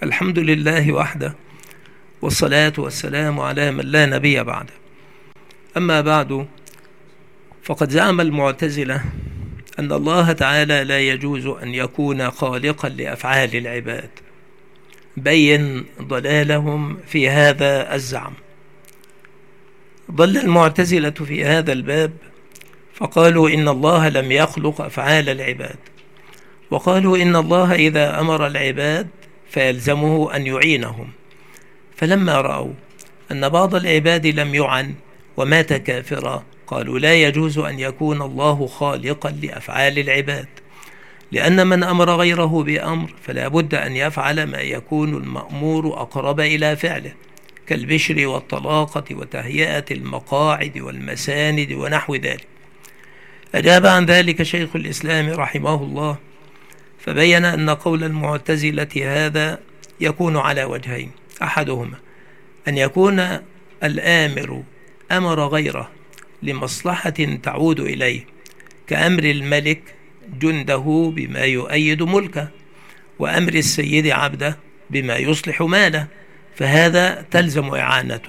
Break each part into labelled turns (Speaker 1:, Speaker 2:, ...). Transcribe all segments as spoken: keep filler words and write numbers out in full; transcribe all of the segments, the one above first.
Speaker 1: الحمد لله وحده، والصلاة والسلام على من لا نبي بعده. أما بعد، فقد زعم المعتزلة أن الله تعالى لا يجوز أن يكون خالقا لأفعال العباد. بين ضلالهم في هذا الزعم. ضل المعتزلة في هذا الباب فقالوا إن الله لم يخلق أفعال العباد، وقالوا إن الله إذا أمر العباد فيلزمه أن يعينهم، فلما رأوا أن بعض العباد لم يعن ومات كافرا قالوا لا يجوز أن يكون الله خالقا لأفعال العباد، لأن من أمر غيره بأمر فلا بد أن يفعل ما يكون المأمور أقرب إلى فعله، كالبشر والطلاقة وتهيئة المقاعد والمساند ونحو ذلك. أجاب عن ذلك شيخ الإسلام رحمه الله فبين أن قول المعتزلة هذا يكون على وجهين: أحدهما أن يكون الآمر أمر غيره لمصلحة تعود إليه، كأمر الملك جنده بما يؤيد ملكه، وأمر السيد عبده بما يصلح ماله، فهذا تلزم إعانته.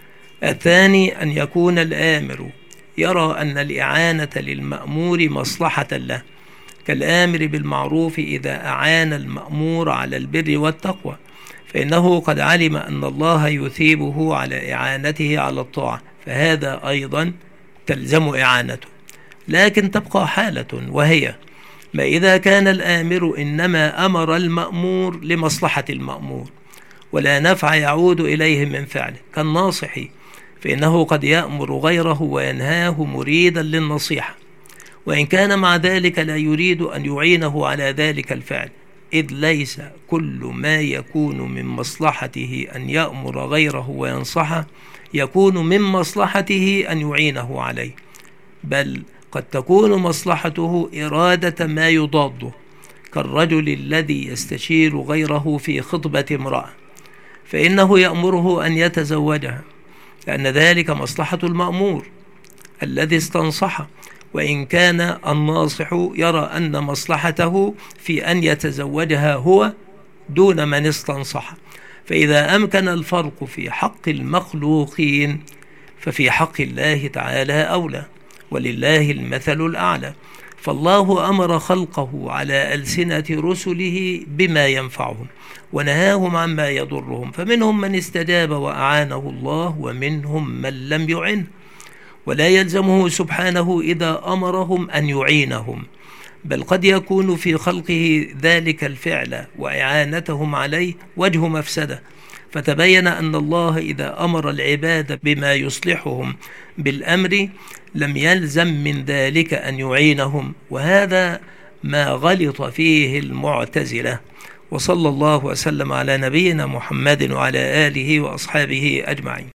Speaker 1: الثاني أن يكون الآمر يرى أن الإعانة للمأمور مصلحة له، كالآمر بالمعروف إذا أعان المأمور على البر والتقوى، فإنه قد علم أن الله يثيبه على إعانته على الطاعة، فهذا أيضا تلزم إعانته. لكن تبقى حالة، وهي ما إذا كان الآمر إنما أمر المأمور لمصلحة المأمور ولا نفع يعود إليه من فعله، كالناصح، فإنه قد يأمر غيره وينهاه مريدا للنصيحة، وإن كان مع ذلك لا يريد أن يعينه على ذلك الفعل، إذ ليس كل ما يكون من مصلحته أن يأمر غيره وينصحه يكون من مصلحته أن يعينه عليه، بل قد تكون مصلحته إرادة ما يضاده، كالرجل الذي يستشير غيره في خطبة امرأة فإنه يأمره أن يتزوجها، لأن ذلك مصلحة المأمور الذي استنصحه، وإن كان الناصح يرى أن مصلحته في أن يتزوجها هو دون من استنصح. فإذا أمكن الفرق في حق المخلوقين ففي حق الله تعالى أولى، ولله المثل الأعلى. فالله أمر خلقه على ألسنة رسله بما ينفعهم ونهاهم عما يضرهم، فمنهم من استجاب وأعانه الله ومنهم من لم يعنه، ولا يلزمه سبحانه إذا أمرهم أن يعينهم، بل قد يكون في خلقه ذلك الفعل وإعانتهم عليه وجه مفسدة، فتبين أن الله إذا أمر العباد بما يصلحهم بالأمر لم يلزم من ذلك أن يعينهم، وهذا ما غلط فيه المعتزلة. وصلى الله وسلم على نبينا محمد وعلى آله وأصحابه أجمعين.